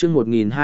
chương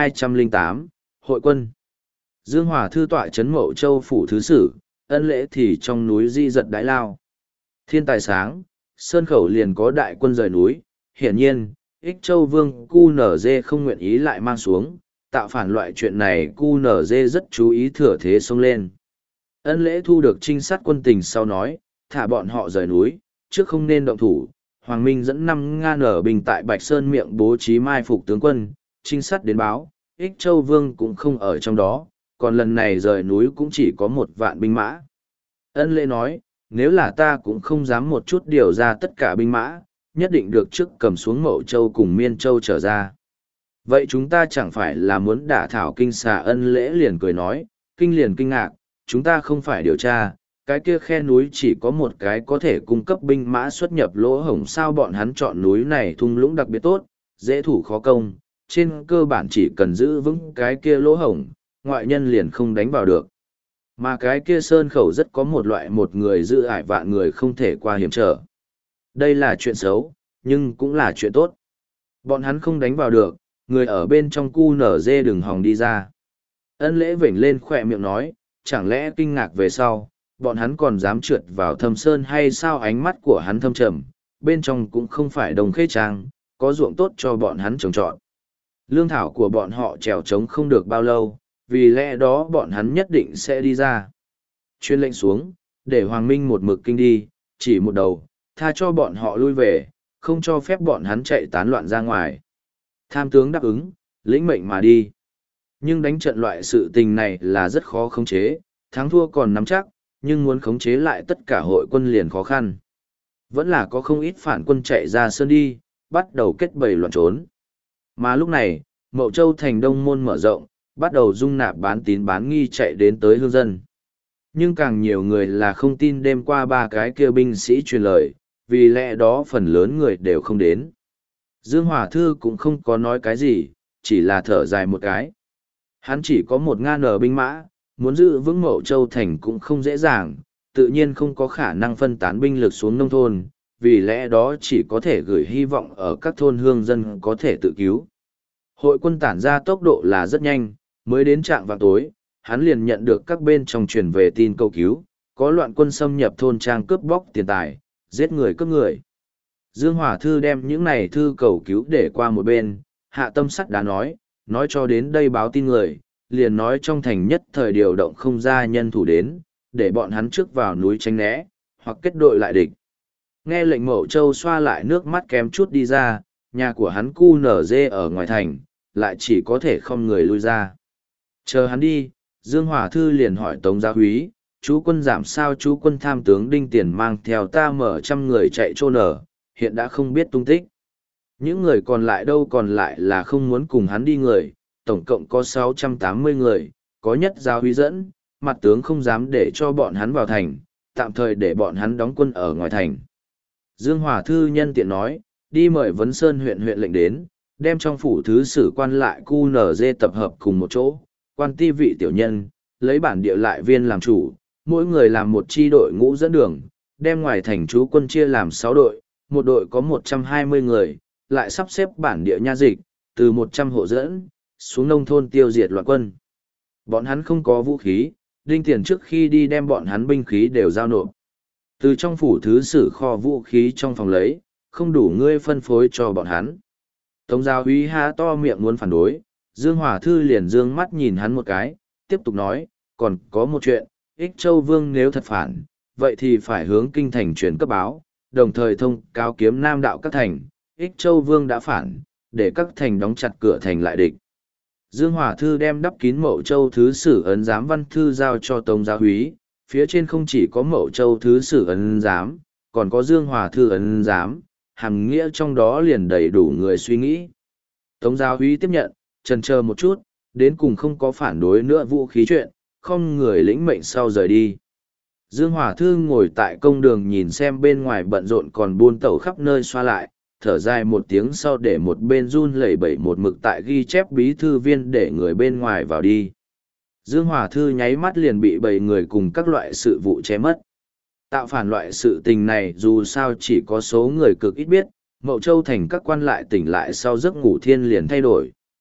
1208, Hội quân. Dương Hòa Thư tọa trấn Mậu Châu phủ thứ sử, ân lễ thì trong núi di giật đái lao. Thiên tài sáng, Sơn Khẩu liền có đại quân rời núi, hiển nhiên, Ích Châu Vương QNZ không nguyện ý lại mang xuống, tạo phản loại chuyện này QNZ rất chú ý thừa thế xông lên. Ân lễ thu được trinh sát quân tình sau nói, thả bọn họ rời núi, trước không nên động thủ. Hoàng Minh dẫn 5.000 binh tại Bạch Sơn miệng bố trí mai phục tướng quân, trinh sát đến báo, Ích Châu Vương cũng không ở trong đó, còn lần này rời núi cũng chỉ có 1 vạn binh mã. Ân lễ nói, nếu là ta cũng không dám một chút điều ra tất cả binh mã, nhất định được trước cầm xuống Mậu Châu cùng Miên Châu trở ra. Vậy chúng ta chẳng phải là muốn đả thảo kinh xà? Ân lễ liền cười nói, kinh liền kinh ngạc, chúng ta không phải điều tra, cái kia khe núi chỉ có một cái có thể cung cấp binh mã xuất nhập lỗ hổng, sao bọn hắn chọn núi này thung lũng đặc biệt tốt, dễ thủ khó công, trên cơ bản chỉ cần giữ vững cái kia lỗ hổng, ngoại nhân liền không đánh vào được. Mà cái kia sơn khẩu rất có một loại một người giữ ải vạn người không thể qua hiểm trở. Đây là chuyện xấu, nhưng cũng là chuyện tốt. Bọn hắn không đánh vào được, người ở bên trong cu nở dê đừng hòng đi ra. Ân lễ vểnh lên khỏe miệng nói, chẳng lẽ kinh ngạc về sau, bọn hắn còn dám trượt vào thâm sơn hay sao? Ánh mắt của hắn thâm trầm, bên trong cũng không phải đồng khê trang, có ruộng tốt cho bọn hắn trồng trọt. Lương thảo của bọn họ trèo trống không được bao lâu, vì lẽ đó bọn hắn nhất định sẽ đi ra. Chuyên lệnh xuống, để Hoàng Minh một mực kinh đi, chỉ một đầu, tha cho bọn họ lui về, không cho phép bọn hắn chạy tán loạn ra ngoài. Tham tướng đáp ứng, lĩnh mệnh mà đi. Nhưng đánh trận loại sự tình này là rất khó khống chế, thắng thua còn nắm chắc, nhưng muốn khống chế lại tất cả hội quân liền khó khăn. Vẫn là có không ít phản quân chạy ra sơn đi, bắt đầu kết bầy loạn trốn. Mà lúc này, Mậu Châu thành đông môn mở rộng, bắt đầu dung nạp bán tín bán nghi chạy đến tới hương dân. Nhưng càng nhiều người là không tin đêm qua 3 cái kia binh sĩ truyền lời, vì lẽ đó phần lớn người đều không đến. Dương Hòa Thư cũng không có nói cái gì, chỉ là thở dài một cái. Hắn chỉ có 1.000 binh mã, muốn giữ vững Mậu Châu thành cũng không dễ dàng, tự nhiên không có khả năng phân tán binh lực xuống nông thôn, vì lẽ đó chỉ có thể gửi hy vọng ở các thôn hương dân có thể tự cứu. Hội quân tản ra tốc độ là rất nhanh, mới đến trạng vào tối, hắn liền nhận được các bên trong truyền về tin cầu cứu, có loạn quân xâm nhập thôn trang cướp bóc tiền tài, giết người cướp người. Dương Hòa Thư đem những này thư cầu cứu để qua một bên, hạ tâm sắt đã nói cho đến đây báo tin người, liền nói trong thành nhất thời điều động không ra nhân thủ đến, để bọn hắn trước vào núi tránh né, hoặc kết đội lại địch. Nghe lệnh Mậu Châu xoa lại nước mắt kém chút đi ra, nhà của hắn cu nở dê ở ngoài thành, lại chỉ có thể không người lui ra. Chờ hắn đi, Dương Hòa Thư liền hỏi Tống Gia Húy, chú quân giảm sao? Chú quân tham tướng Đinh Tiền mang theo ta mở 100 người chạy trôn ở, hiện đã không biết tung tích. Những người còn lại đâu? Còn lại là không muốn cùng hắn đi người, tổng cộng có 680 người, có nhất Gia Húy dẫn, mặt tướng không dám để cho bọn hắn vào thành, tạm thời để bọn hắn đóng quân ở ngoài thành. Dương Hòa Thư nhân tiện nói, đi mời Vấn Sơn huyện lệnh đến, đem trong phủ thứ sử quan lại QNZ tập hợp cùng một chỗ, quan ti vị tiểu nhân, lấy bản địa lại viên làm chủ, mỗi người làm một chi đội ngũ dẫn đường, đem ngoài thành trú quân chia làm 6 đội, một đội có 120 người, lại sắp xếp bản địa nha dịch, từ 100 hộ dẫn, xuống nông thôn tiêu diệt loạn quân. Bọn hắn không có vũ khí, Đinh Tiền trước khi đi đem bọn hắn binh khí đều giao nộp. Từ trong phủ thứ sử kho vũ khí trong phòng lấy, không đủ ngươi phân phối cho bọn hắn. Tống Gia Húy há to miệng muốn phản đối, Dương Hòa Thư liền dương mắt nhìn hắn một cái, tiếp tục nói, còn có một chuyện, Ích Châu Vương nếu thật phản, vậy thì phải hướng kinh thành truyền cấp báo, đồng thời thông cáo kiếm nam đạo các thành, Ích Châu Vương đã phản, để các thành đóng chặt cửa thành lại địch. Dương Hòa Thư đem đắp kín Mậu Châu thứ sử ấn giám văn thư giao cho Tống Gia Húy, phía trên không chỉ có Mậu Châu thứ sử ấn giám, còn có Dương Hòa Thư ấn giám, hàm nghĩa trong đó liền đầy đủ người suy nghĩ. Tống Gia Húy tiếp nhận, chần chờ một chút, đến cùng không có phản đối nữa vũ khí chuyện, không người lĩnh mệnh sau rời đi. Dương Hòa Thư ngồi tại công đường nhìn xem bên ngoài bận rộn còn buôn tẩu khắp nơi xoa lại, thở dài một tiếng sau để một bên run lẩy bẩy một mực tại ghi chép bí thư viên để người bên ngoài vào đi. Dương Hòa Thư nháy mắt liền bị bầy người cùng các loại sự vụ che mất. Tạo phản loại sự tình này dù sao chỉ có số người cực ít biết, Mậu Châu thành các quan lại tỉnh lại sau giấc ngủ thiên liền thay đổi.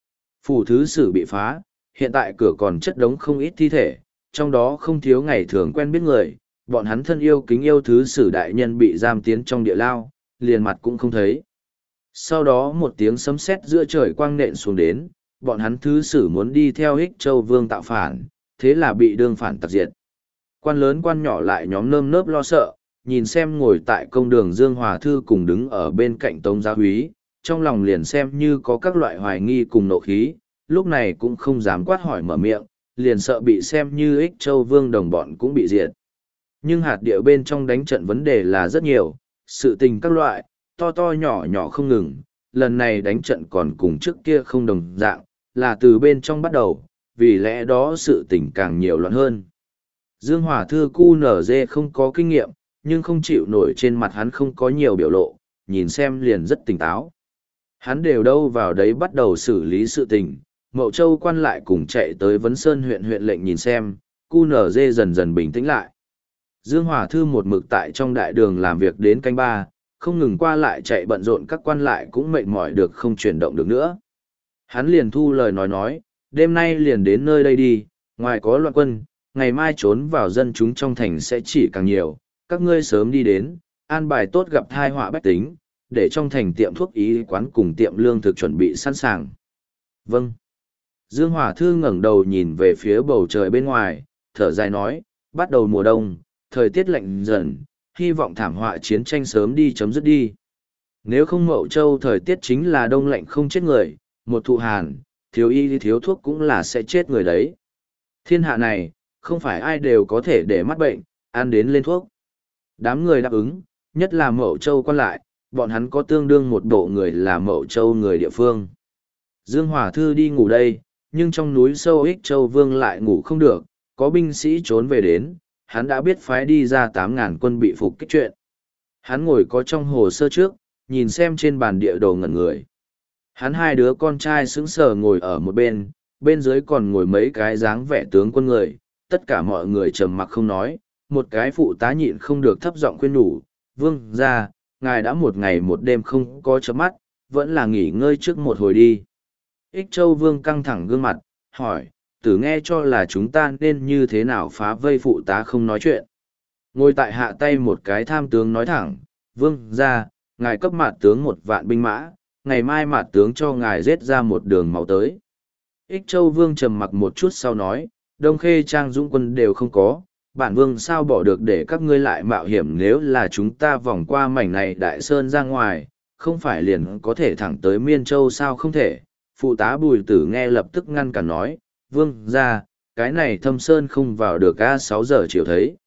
Phủ thứ sử bị phá, hiện tại cửa còn chất đống không ít thi thể, trong đó không thiếu ngày thường quen biết người, bọn hắn thân yêu kính yêu thứ sử đại nhân bị giam tiến trong địa lao, liền mặt cũng không thấy. Sau đó một tiếng sấm sét giữa trời quang nện xuống đến, bọn hắn thứ sử muốn đi theo Ích Châu Vương tạo phản, thế là bị đương phản tặc diệt. Quan lớn quan nhỏ lại nhóm nơm nớp lo sợ, nhìn xem ngồi tại công đường Dương Hòa Thư cùng đứng ở bên cạnh Tống Gia Húy, trong lòng liền xem như có các loại hoài nghi cùng nộ khí, lúc này cũng không dám quát hỏi mở miệng, liền sợ bị xem như Ích Châu Vương đồng bọn cũng bị diệt. Nhưng hạt địa bên trong đánh trận vấn đề là rất nhiều, sự tình các loại, to to nhỏ nhỏ không ngừng, lần này đánh trận còn cùng trước kia không đồng dạng, là từ bên trong bắt đầu, vì lẽ đó sự tình càng nhiều loạn hơn. Dương Hòa Thư QNZ không có kinh nghiệm, nhưng không chịu nổi trên mặt hắn không có nhiều biểu lộ, nhìn xem liền rất tỉnh táo. Hắn đều đâu vào đấy bắt đầu xử lý sự tình, Mậu Châu quan lại cùng chạy tới Vấn Sơn huyện lệnh nhìn xem, QNZ dần dần bình tĩnh lại. Dương Hòa Thư một mực tại trong đại đường làm việc đến canh ba, không ngừng qua lại chạy bận rộn các quan lại cũng mệt mỏi được không chuyển động được nữa. Hắn liền thu lời nói, đêm nay liền đến nơi đây đi, ngoài có loạn quân, ngày mai trốn vào dân chúng trong thành sẽ chỉ càng nhiều, các ngươi sớm đi đến, an bài tốt gặp thai họa bách tính, để trong thành tiệm thuốc y quán cùng tiệm lương thực chuẩn bị sẵn sàng. Vâng. Dương Hòa Thư ngẩng đầu nhìn về phía bầu trời bên ngoài, thở dài nói, bắt đầu mùa đông, thời tiết lạnh dần, hy vọng thảm họa chiến tranh sớm đi chấm dứt đi. Nếu không Mậu Châu thời tiết chính là đông lạnh không chết người, một thụ hàn, thiếu y thiếu thuốc cũng là sẽ chết người đấy. Thiên hạ này, không phải ai đều có thể để mắt bệnh, ăn đến lên thuốc. Đám người đáp ứng, nhất là Mậu Châu quan lại, bọn hắn có tương đương một bộ người là Mậu Châu người địa phương. Dương Hòa Thư đi ngủ đây, nhưng trong núi sâu Ích Châu Vương lại ngủ không được, có binh sĩ trốn về đến, hắn đã biết phái đi ra 8.000 quân bị phục kích chuyện. Hắn ngồi có trong hồ sơ trước, nhìn xem trên bàn địa đồ ngẩn người. Hắn hai đứa con trai sững sờ ngồi ở một bên, bên dưới còn ngồi mấy cái dáng vẻ tướng quân người, tất cả mọi người trầm mặc không nói, một cái phụ tá nhịn không được thấp giọng khuyên nhủ, vương ra, ngài đã một ngày một đêm không có chớp mắt, vẫn là nghỉ ngơi trước một hồi đi. Ích Châu Vương căng thẳng gương mặt, hỏi, tử nghe cho là chúng ta nên như thế nào phá vây phụ tá không nói chuyện. Ngồi tại hạ tay một cái tham tướng nói thẳng, vương ra, ngài cấp mạt tướng 1.000 binh mã, ngày mai mạt tướng cho ngài giết ra một đường máu tới. Ích Châu Vương trầm mặc một chút sau nói, Đông Khê Trang dũng quân đều không có, bản vương sao bỏ được để các ngươi lại mạo hiểm nếu là chúng ta vòng qua mảnh này đại sơn ra ngoài, không phải liền có thể thẳng tới Miên Châu sao không thể. Phụ tá Bùi Tử nghe lập tức ngăn cản nói, vương ra, cái này thâm sơn không vào được 6 giờ chiều thấy.